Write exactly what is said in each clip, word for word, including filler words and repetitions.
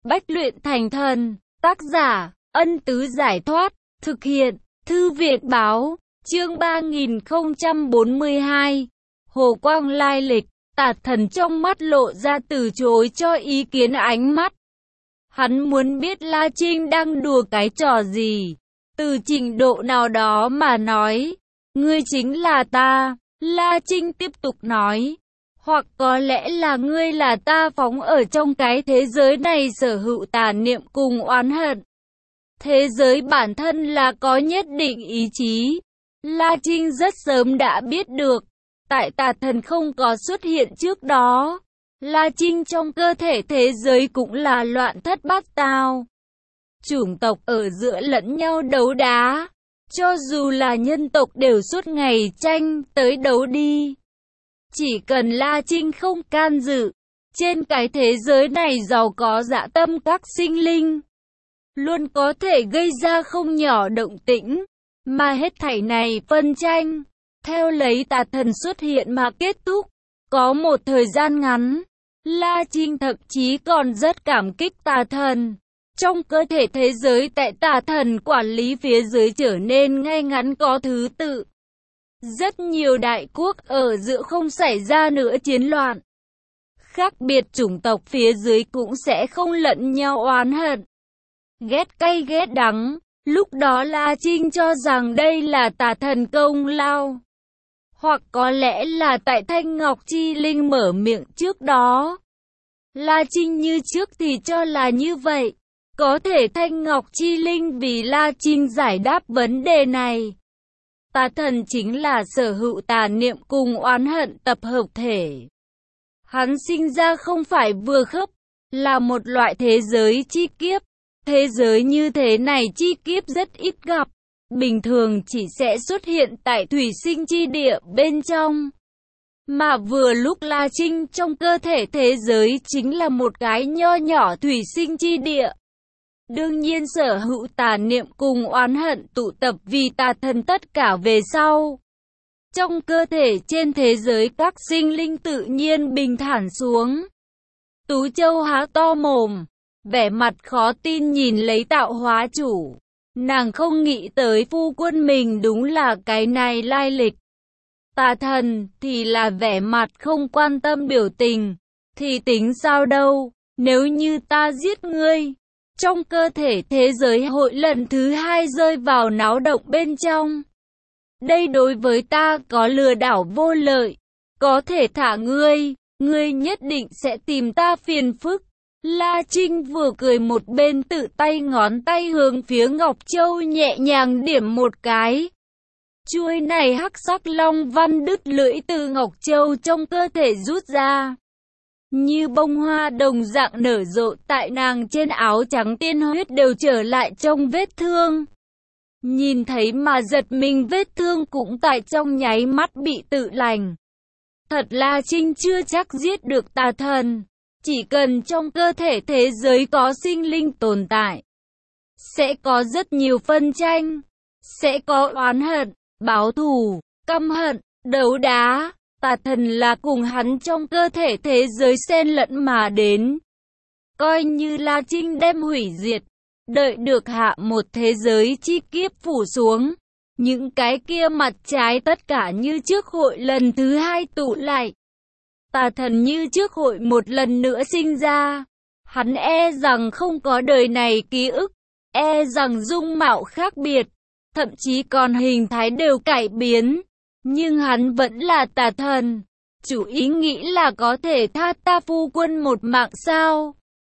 Bách luyện thành thần. Tác giả, Ân Tứ Giải Thoát. Thực hiện, Thư viện Báo. Chương ba nghìn không trăm bốn mươi hai. Hồ Quang lai lịch. Tà thần trong mắt lộ ra từ chối cho ý kiến ánh mắt. Hắn muốn biết La Trinh đang đùa cái trò gì. Từ trình độ nào đó mà nói, ngươi chính là ta. La Trinh tiếp tục nói. Hoặc có lẽ là ngươi là ta phóng ở trong cái thế giới này sở hữu tà niệm cùng oán hận. Thế giới bản thân là có nhất định ý chí. La Trinh rất sớm đã biết được. Tại tà thần không có xuất hiện trước đó, La Trinh trong cơ thể thế giới cũng là loạn thất bát tao. Chủng tộc ở giữa lẫn nhau đấu đá. Cho dù là nhân tộc đều suốt ngày tranh tới đấu đi. Chỉ cần La Trinh không can dự, trên cái thế giới này giàu có dã tâm các sinh linh, luôn có thể gây ra không nhỏ động tĩnh, mà hết thảy này phân tranh, theo lấy tà thần xuất hiện mà kết thúc. Có một thời gian ngắn, La Trinh thậm chí còn rất cảm kích tà thần. Trong cơ thể thế giới tại tà thần quản lý phía dưới trở nên ngay ngắn có thứ tự. Rất nhiều đại quốc ở giữa không xảy ra nữa chiến loạn. Khác biệt chủng tộc phía dưới cũng sẽ không lẫn nhau oán hận, ghét cay ghét đắng. Lúc đó La Trinh cho rằng đây là tà thần công lao. Hoặc có lẽ là tại Thanh Ngọc Chi Linh mở miệng trước đó. La Trinh như trước thì cho là như vậy. Có thể Thanh Ngọc Chi Linh vì La Trinh giải đáp vấn đề này. Tà thần chính là sở hữu tà niệm cùng oán hận tập hợp thể. Hắn sinh ra không phải vừa khớp, là một loại thế giới chi kiếp. Thế giới như thế này chi kiếp rất ít gặp. Bình thường chỉ sẽ xuất hiện tại thủy sinh chi địa bên trong. Mà vừa lúc La Trinh trong cơ thể thế giới chính là một cái nho nhỏ thủy sinh chi địa. Đương nhiên sở hữu tà niệm cùng oán hận tụ tập vì tà thần tất cả về sau. Trong cơ thể trên thế giới các sinh linh tự nhiên bình thản xuống. Tú Châu há to mồm, vẻ mặt khó tin nhìn lấy tạo hóa chủ. Nàng không nghĩ tới phu quân mình đúng là cái này lai lịch. Tà thần thì là vẻ mặt không quan tâm biểu tình. Thì tính sao đâu, nếu như ta giết ngươi. Trong cơ thể thế giới hội lần thứ hai rơi vào náo động bên trong. Đây đối với ta có lừa đảo vô lợi. Có thể thả ngươi, ngươi nhất định sẽ tìm ta phiền phức. La Trinh vừa cười một bên tự tay ngón tay hướng phía Ngọc Châu nhẹ nhàng điểm một cái. Chuôi này hắc sắc long văn đứt lưỡi từ Ngọc Châu trong cơ thể rút ra. Như bông hoa đồng dạng nở rộ tại nàng trên áo trắng, tiên huyết đều trở lại trong vết thương. Nhìn thấy mà giật mình, vết thương cũng tại trong nháy mắt bị tự lành. Thật La Trinh chưa chắc giết được tà thần. Chỉ cần trong cơ thể thế giới có sinh linh tồn tại, sẽ có rất nhiều phân tranh, sẽ có oán hận, báo thù, căm hận, đấu đá. Tà thần là cùng hắn trong cơ thể thế giới xen lẫn mà đến. Coi như La Trinh đem hủy diệt, đợi được hạ một thế giới chi kiếp phủ xuống, những cái kia mặt trái tất cả như trước hội lần thứ hai tụ lại. Tà thần như trước hội một lần nữa sinh ra. Hắn e rằng không có đời này ký ức, e rằng dung mạo khác biệt, thậm chí còn hình thái đều cải biến. Nhưng hắn vẫn là tà thần. Chủ ý nghĩ là có thể tha ta phu quân một mạng sao?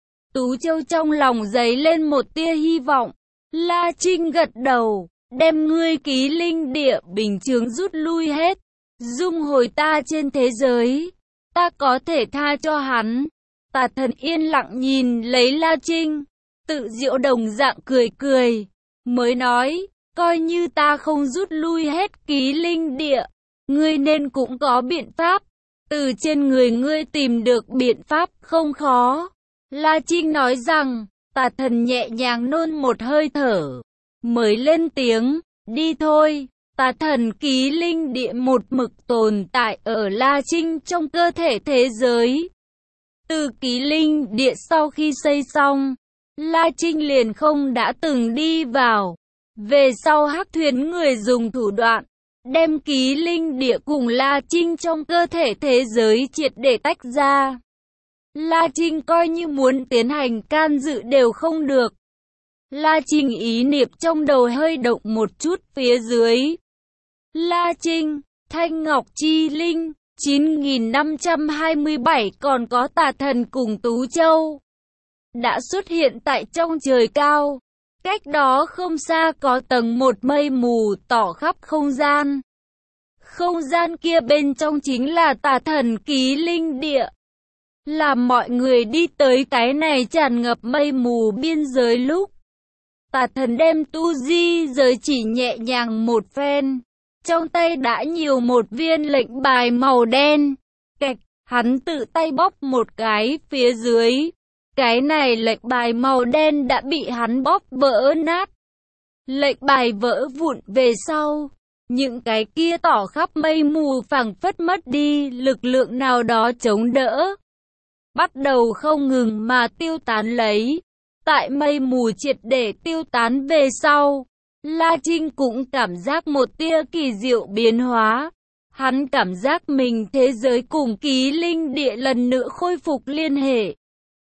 Tú Châu trong lòng dấy lên một tia hy vọng. La Trinh gật đầu, đem ngươi ký linh địa bình chướng rút lui hết, dung hồi ta trên thế giới. Ta có thể tha cho hắn. Tà thần yên lặng nhìn lấy La Trinh, tự diệu đồng dạng cười cười, mới nói. Coi như ta không rút lui hết ký linh địa, ngươi nên cũng có biện pháp. Từ trên người ngươi tìm được biện pháp không khó. La Trinh nói rằng. Tà thần nhẹ nhàng nôn một hơi thở, mới lên tiếng. Đi thôi. Tà thần ký linh địa một mực tồn tại ở La Trinh trong cơ thể thế giới. Từ Ký Linh Địa sau khi xây xong, La Trinh liền không đã từng đi vào. Về sau Hắc Thuyền người dùng thủ đoạn đem Ký Linh Địa cùng La Trinh trong cơ thể thế giới triệt để tách ra. La Trinh coi như muốn tiến hành can dự đều không được. La Trinh ý niệm trong đầu hơi động một chút phía dưới. La Trinh, Thanh Ngọc Chi Linh, chín nghìn năm trăm hai mươi bảy còn có Tà Thần cùng Tú Châu đã xuất hiện tại trong trời cao. Cách đó không xa có tầng một mây mù tỏ khắp không gian. Không gian kia bên trong chính là Tà Thần Ký Linh Địa. Làm mọi người đi tới cái này tràn ngập mây mù biên giới lúc Tà Thần đem tu di giới chỉ nhẹ nhàng một phen, trong tay đã nhiều một viên lệnh bài màu đen. Kạch, hắn tự tay bóp một cái phía dưới. Cái này lệnh bài màu đen đã bị hắn bóp vỡ nát. Lệnh bài vỡ vụn về sau, những cái kia tỏ khắp mây mù phảng phất mất đi lực lượng nào đó chống đỡ, bắt đầu không ngừng mà tiêu tán lấy. Tại mây mù triệt để tiêu tán về sau, La Trinh cũng cảm giác một tia kỳ diệu biến hóa. Hắn cảm giác mình thế giới cùng Ký Linh Địa lần nữa khôi phục liên hệ.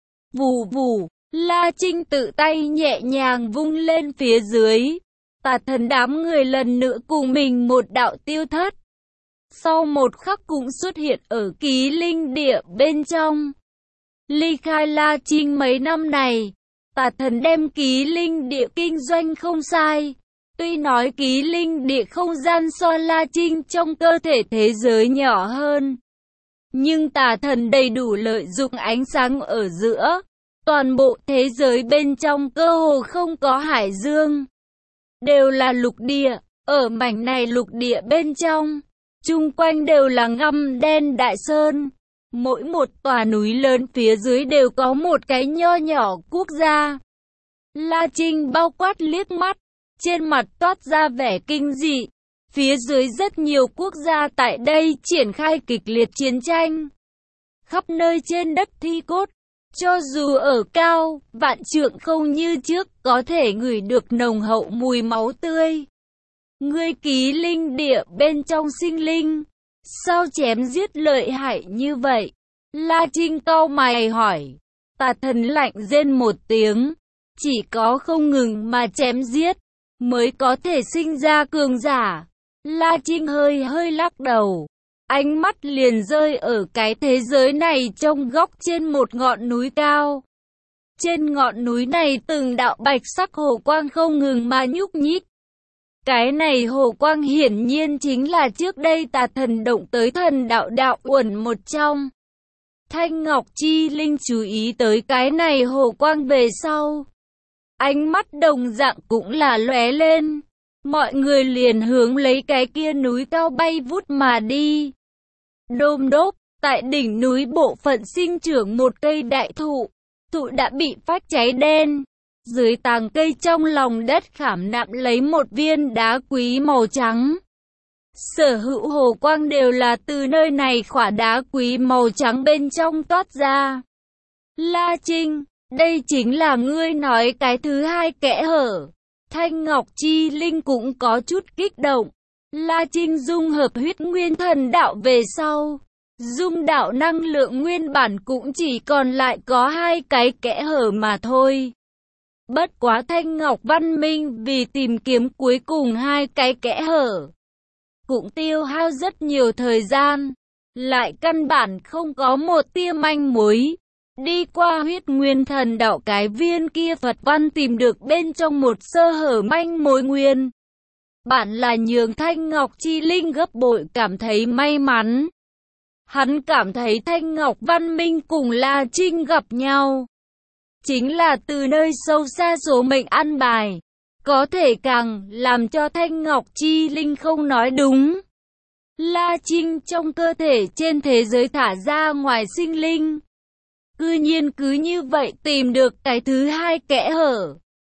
Vù vù, La Trinh tự tay nhẹ nhàng vung lên phía dưới. Tà Thần đám người lần nữa cùng mình một đạo tiêu thất. Sau một khắc cũng xuất hiện ở Ký Linh Địa bên trong. Ly khai La Trinh mấy năm này, Tà Thần đem Ký Linh Địa kinh doanh không sai. Tuy nói Ký Linh Địa không gian so La Trinh trong cơ thể thế giới nhỏ hơn, nhưng Tà Thần đầy đủ lợi dụng ánh sáng ở giữa. Toàn bộ thế giới bên trong cơ hồ không có hải dương, đều là lục địa. Ở mảnh này lục địa bên trong, chung quanh đều là ngăm đen đại sơn. Mỗi một tòa núi lớn phía dưới đều có một cái nho nhỏ quốc gia. La Trinh bao quát liếc mắt, trên mặt toát ra vẻ kinh dị. Phía dưới rất nhiều quốc gia tại đây triển khai kịch liệt chiến tranh. Khắp nơi trên đất thi cốt, cho dù ở cao, vạn trượng không như trước, có thể ngửi được nồng hậu mùi máu tươi. Ngươi Ký Linh Địa bên trong sinh linh, sao chém giết lợi hại như vậy? La Trinh cau mày hỏi. Tà Thần lạnh rên một tiếng. Chỉ có không ngừng mà chém giết, mới có thể sinh ra cường giả. La Trinh hơi hơi lắc đầu. Ánh mắt liền rơi ở cái thế giới này trong góc trên một ngọn núi cao. Trên ngọn núi này từng đạo bạch sắc hồ quang không ngừng mà nhúc nhích. Cái này hồ quang hiển nhiên chính là trước đây Tà Thần động tới thần đạo đạo uẩn một trong. Thanh Ngọc Chi Linh chú ý tới cái này hồ quang về sau, ánh mắt đồng dạng cũng là lóe lên. Mọi người liền hướng lấy cái kia núi cao bay vút mà đi. Đôm đốp, tại đỉnh núi bộ phận sinh trưởng một cây đại thụ. Thụ đã bị phát cháy đen. Dưới tàng cây trong lòng đất khảm nạm lấy một viên đá quý màu trắng. Sở hữu hồ quang đều là từ nơi này khỏa đá quý màu trắng bên trong toát ra. La Trinh, đây chính là ngươi nói cái thứ hai kẽ hở. Thanh Ngọc Chi Linh cũng có chút kích động. La Trinh dung hợp huyết nguyên thần đạo về sau, dung đạo năng lượng nguyên bản cũng chỉ còn lại có hai cái kẽ hở mà thôi. Bất quá Thanh Ngọc Văn Minh vì tìm kiếm cuối cùng hai cái kẽ hở, cũng tiêu hao rất nhiều thời gian, lại căn bản không có một tia manh mối. Đi qua huyết nguyên thần đạo cái viên kia Phật văn tìm được bên trong một sơ hở manh mối nguyên. Bạn là nhường Thanh Ngọc Chi Linh gấp bội cảm thấy may mắn. Hắn cảm thấy Thanh Ngọc Văn Minh cùng La Trinh gặp nhau, chính là từ nơi sâu xa số mệnh an bài. Có thể càng làm cho Thanh Ngọc Chi Linh không nói đúng. La Trinh trong cơ thể trên thế giới thả ra ngoài sinh linh, cư nhiên cứ như vậy tìm được cái thứ hai kẽ hở.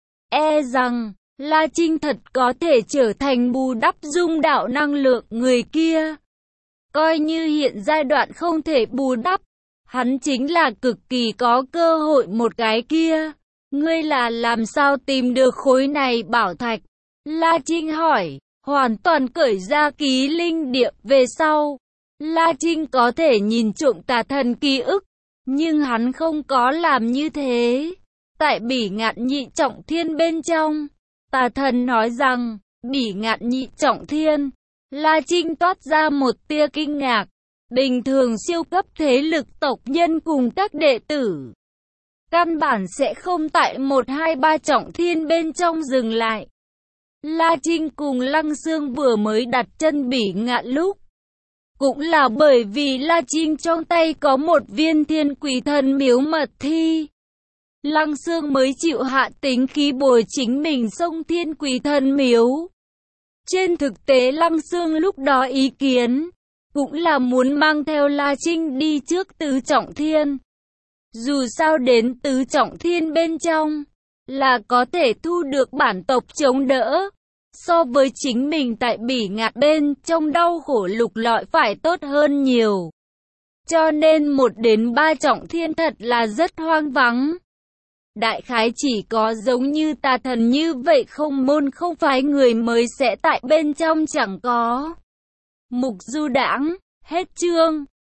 E rằng La Trinh thật có thể trở thành bù đắp dung đạo năng lượng người kia. Coi như hiện giai đoạn không thể bù đắp, Hắn chính là cực kỳ có cơ hội một cái kia. Ngươi là làm sao tìm được khối này bảo thạch? La Trinh hỏi. Hoàn toàn cởi ra ký linh địa về sau, La Trinh có thể nhìn trộm tà thần ký ức, nhưng hắn không có làm như thế. Tại Bỉ Ngạn Nhị Trọng Thiên bên trong, tà thần nói rằng, Bỉ Ngạn Nhị Trọng Thiên, La Trinh toát ra một tia kinh ngạc. Bình thường siêu cấp thế lực tộc nhân cùng các đệ tử, căn bản sẽ không tại một hai ba trọng thiên bên trong dừng lại. La Trinh cùng Lăng Xương vừa mới đặt chân Bỉ Ngạn lúc, cũng là bởi vì La Trinh trong tay có một viên thiên quỷ thần miếu mật thi. Lăng Xương mới chịu hạ tính khí bồi chính mình xông thiên quỷ thần miếu. Trên thực tế Lăng Xương lúc đó ý kiến, cũng là muốn mang theo La Trinh đi trước tứ trọng thiên. Dù sao đến tứ trọng thiên bên trong, là có thể thu được bản tộc chống đỡ. So với chính mình tại Bỉ Ngạn bên trong đau khổ lục lọi phải tốt hơn nhiều. Cho nên một đến ba trọng thiên thật là rất hoang vắng. Đại khái chỉ có giống như tà thần như vậy không môn không phái người mới sẽ tại bên trong chẳng có. Mục du đãng, hết chương.